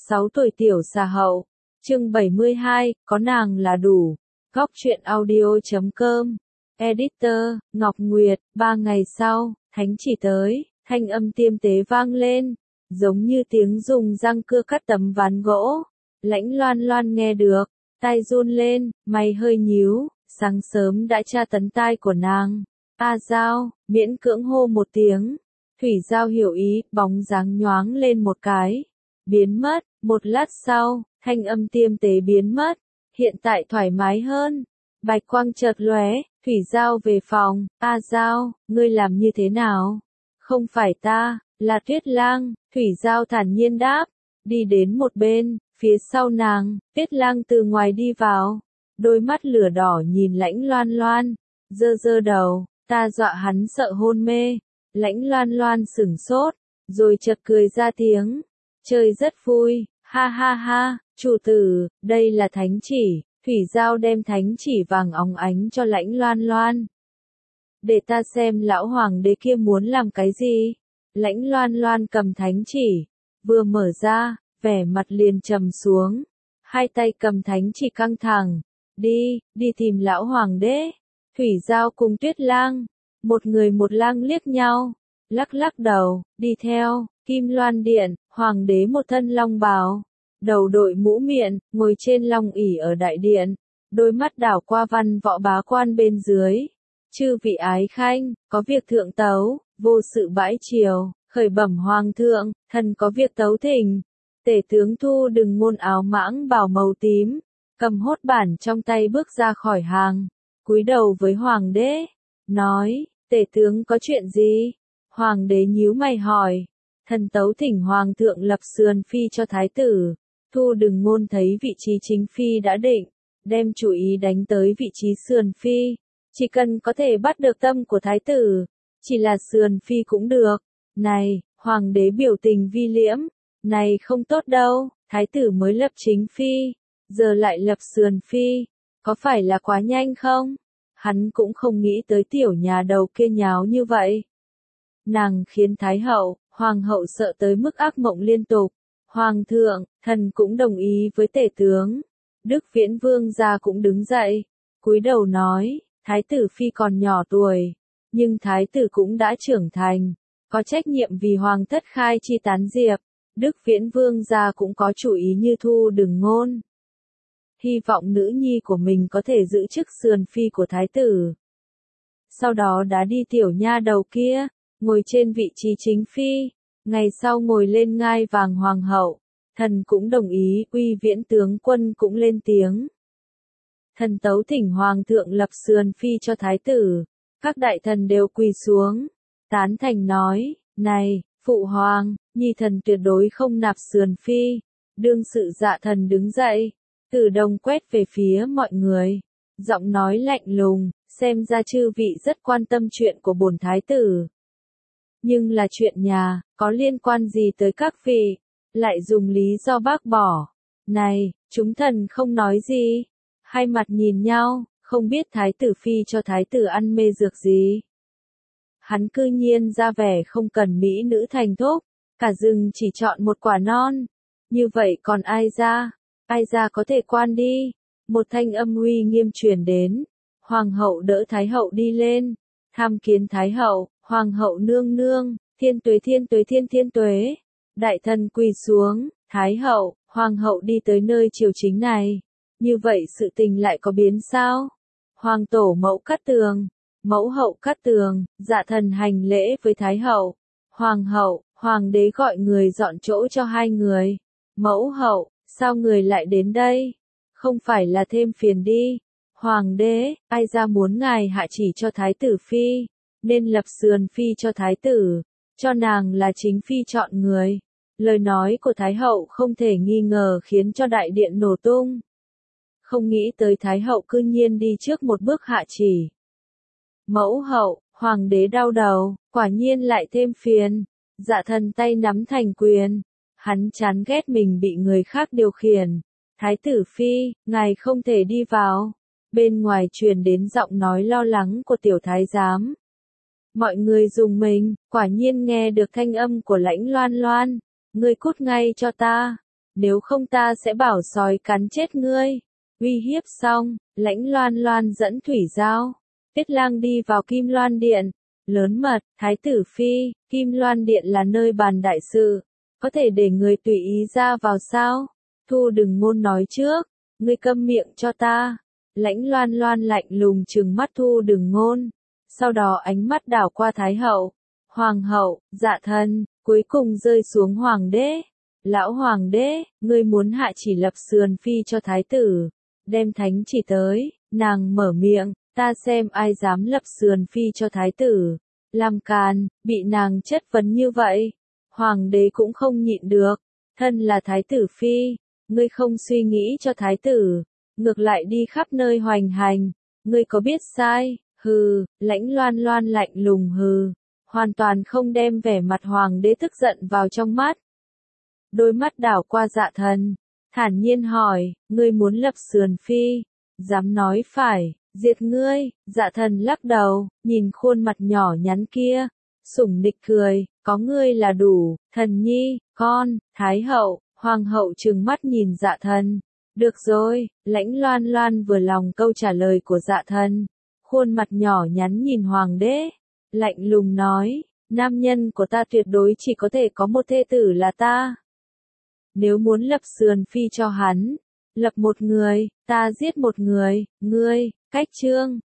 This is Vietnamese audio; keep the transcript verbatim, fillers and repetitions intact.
sáu tuổi tiểu xà hậu. Chương bảy mươi hai, có nàng là đủ. Góc truyện audio chấm com. Editor, Ngọc Nguyệt. Ba ngày sau, thánh chỉ tới, thanh âm tiêm tế vang lên, giống như tiếng dùng răng cưa cắt tấm ván gỗ. Lãnh Loan Loan nghe được, tai run lên, mày hơi nhíu, sáng sớm đã tra tấn tai của nàng. A Giao, miễn cưỡng hô một tiếng. Thủy Giao hiểu ý, bóng dáng nhoáng lên một cái, biến mất. Một lát sau, thanh âm tiêm tế biến mất, hiện tại thoải mái hơn. Bạch quang chợt lóe, Thủy Giao về phòng. A Giao, ngươi làm như thế nào? Không phải ta, là Tuyết Lang. Thủy Giao thản nhiên đáp, đi đến một bên, phía sau nàng, Tuyết Lang từ ngoài đi vào, đôi mắt lửa đỏ nhìn Lãnh Loan Loan, giơ giơ đầu, ta dọa hắn sợ hôn mê. Lãnh Loan Loan sửng sốt, rồi chợt cười ra tiếng, chơi rất vui, ha ha ha, chủ tử, đây là thánh chỉ. Thủy Giao đem thánh chỉ vàng óng ánh cho Lãnh Loan Loan. Để ta xem lão hoàng đế kia muốn làm cái gì. Lãnh Loan Loan cầm thánh chỉ, vừa mở ra, vẻ mặt liền trầm xuống, hai tay cầm thánh chỉ căng thẳng. Đi, đi tìm lão hoàng đế. Thủy Giao cùng Tuyết Lang, một người một lang liếc nhau, lắc lắc đầu, đi theo. Kim Loan Điện, hoàng đế một thân long bào, đầu đội mũ miện, ngồi trên long ỷ ở đại điện, đôi mắt đảo qua văn võ bá quan bên dưới. Chư vị ái khanh, có việc thượng tấu, vô sự bãi triều, khởi bẩm hoàng thượng, thần có việc tấu thỉnh. Tể tướng Thu Đừng Ngôn áo mãng bào màu tím, cầm hốt bản trong tay bước ra khỏi hàng, cúi đầu với hoàng đế, nói, tể tướng có chuyện gì? Hoàng đế nhíu mày hỏi, thần tấu thỉnh hoàng thượng lập sườn phi cho thái tử. Thu Đừng Ngôn thấy vị trí chính phi đã định, đem chủ ý đánh tới vị trí sườn phi, chỉ cần có thể bắt được tâm của thái tử, chỉ là sườn phi cũng được. Này, hoàng đế biểu tình vi liễm, này không tốt đâu, thái tử mới lập chính phi, giờ lại lập sườn phi, có phải là quá nhanh không? Hắn cũng không nghĩ tới tiểu nhà đầu kia nháo như vậy. Nàng khiến thái hậu, hoàng hậu sợ tới mức ác mộng liên tục. Hoàng thượng, thần cũng đồng ý với tể tướng. Đức Viễn Vương gia cũng đứng dậy, cúi đầu nói, thái tử phi còn nhỏ tuổi, nhưng thái tử cũng đã trưởng thành, có trách nhiệm vì hoàng thất khai chi tán diệp. Đức Viễn Vương gia cũng có chủ ý như Thu Đừng Ngôn. Hy vọng nữ nhi của mình có thể giữ chức sườn phi của thái tử. Sau đó đã đi tiểu nha đầu kia, ngồi trên vị trí chính phi, ngày sau ngồi lên ngai vàng hoàng hậu. Thần cũng đồng ý, Uy Viễn tướng quân cũng lên tiếng. Thần tấu thỉnh hoàng thượng lập sườn phi cho thái tử. Các đại thần đều quỳ xuống, tán thành nói, này, phụ hoàng, nhi thần tuyệt đối không nạp sườn phi. Đương sự Dạ Thần đứng dậy, Tử Đồng quét về phía mọi người, giọng nói lạnh lùng, xem ra chư vị rất quan tâm chuyện của bổn thái tử. Nhưng là chuyện nhà, có liên quan gì tới các vị, lại dùng lý do bác bỏ. Này, chúng thần không nói gì. Hai mặt nhìn nhau, không biết thái tử phi cho thái tử ăn mê dược gì. Hắn cư nhiên ra vẻ không cần mỹ nữ thành thúc, cả rừng chỉ chọn một quả non. Như vậy còn ai ra? Ai ra có thể quan đi? Một thanh âm uy nghiêm truyền đến. Hoàng hậu đỡ thái hậu đi lên, tham kiến thái hậu. Hoàng hậu nương nương, thiên tuế thiên tuế thiên thiên tuế. Đại thần quỳ xuống, thái hậu, hoàng hậu đi tới nơi triều chính này. Như vậy sự tình lại có biến sao? Hoàng tổ mẫu Cát Tường, mẫu hậu Cát Tường, Dạ Thần hành lễ với thái hậu. Hoàng hậu, hoàng đế gọi người dọn chỗ cho hai người. Mẫu hậu, sao người lại đến đây? Không phải là thêm phiền đi. Hoàng đế, ai ra muốn ngài hạ chỉ cho thái tử phi, nên lập sườn phi cho thái tử, cho nàng là chính phi chọn người. Lời nói của thái hậu không thể nghi ngờ khiến cho đại điện nổ tung. Không nghĩ tới thái hậu cư nhiên đi trước một bước hạ chỉ. Mẫu hậu, hoàng đế đau đầu, quả nhiên lại thêm phiền. Dạ Thần tay nắm thành quyền, hắn chán ghét mình bị người khác điều khiển. Thái tử phi, ngài không thể đi vào. Bên ngoài truyền đến giọng nói lo lắng của tiểu thái giám. Mọi người rùng mình, quả nhiên nghe được thanh âm của Lãnh Loan Loan. Ngươi cút ngay cho ta. nếu không ta sẽ bảo sói cắn chết ngươi. Uy hiếp xong, Lãnh Loan Loan dẫn Thủy Giao, Tiết Lang đi vào Kim Loan Điện. Lớn mật, Thái tử Phi, Kim Loan Điện là nơi bàn đại sự, có thể để người tùy ý ra vào sao? Thu Đừng Ngôn nói trước, ngươi câm miệng cho ta. Lãnh Loan Loan lạnh lùng trừng mắt Thu Đừng Ngôn, sau đó ánh mắt đảo qua Thái hậu, Hoàng hậu, Dạ Thần, cuối cùng rơi xuống Hoàng đế. Lão Hoàng đế, ngươi muốn hạ chỉ lập sườn phi cho Thái tử, đem thánh chỉ tới, nàng mở miệng, ta xem ai dám lập sườn phi cho Thái tử. Làm càn, bị nàng chất vấn như vậy, Hoàng đế cũng không nhịn được, thân là Thái tử Phi, ngươi không suy nghĩ cho Thái tử, ngược lại đi khắp nơi hoành hành, ngươi có biết sai? Hừ, Lãnh Loan Loan lạnh lùng hừ, hoàn toàn không đem vẻ mặt Hoàng đế tức giận vào trong mắt. Đôi mắt đảo qua Dạ Thần, thản nhiên hỏi, ngươi muốn lập sườn phi, dám nói phải, diệt ngươi. Dạ Thần lắc đầu, nhìn khuôn mặt nhỏ nhắn kia, sủng nịch cười, có ngươi là đủ. Thần nhi, con. Thái hậu, Hoàng hậu trừng mắt nhìn Dạ Thần. Được rồi, Lãnh Loan Loan vừa lòng câu trả lời của Dạ Thần, khuôn mặt nhỏ nhắn nhìn Hoàng đế, lạnh lùng nói, nam nhân của ta tuyệt đối chỉ có thể có một thê tử là ta. Nếu muốn lập sườn phi cho hắn, lập một người, ta giết một người, ngươi. Cách chương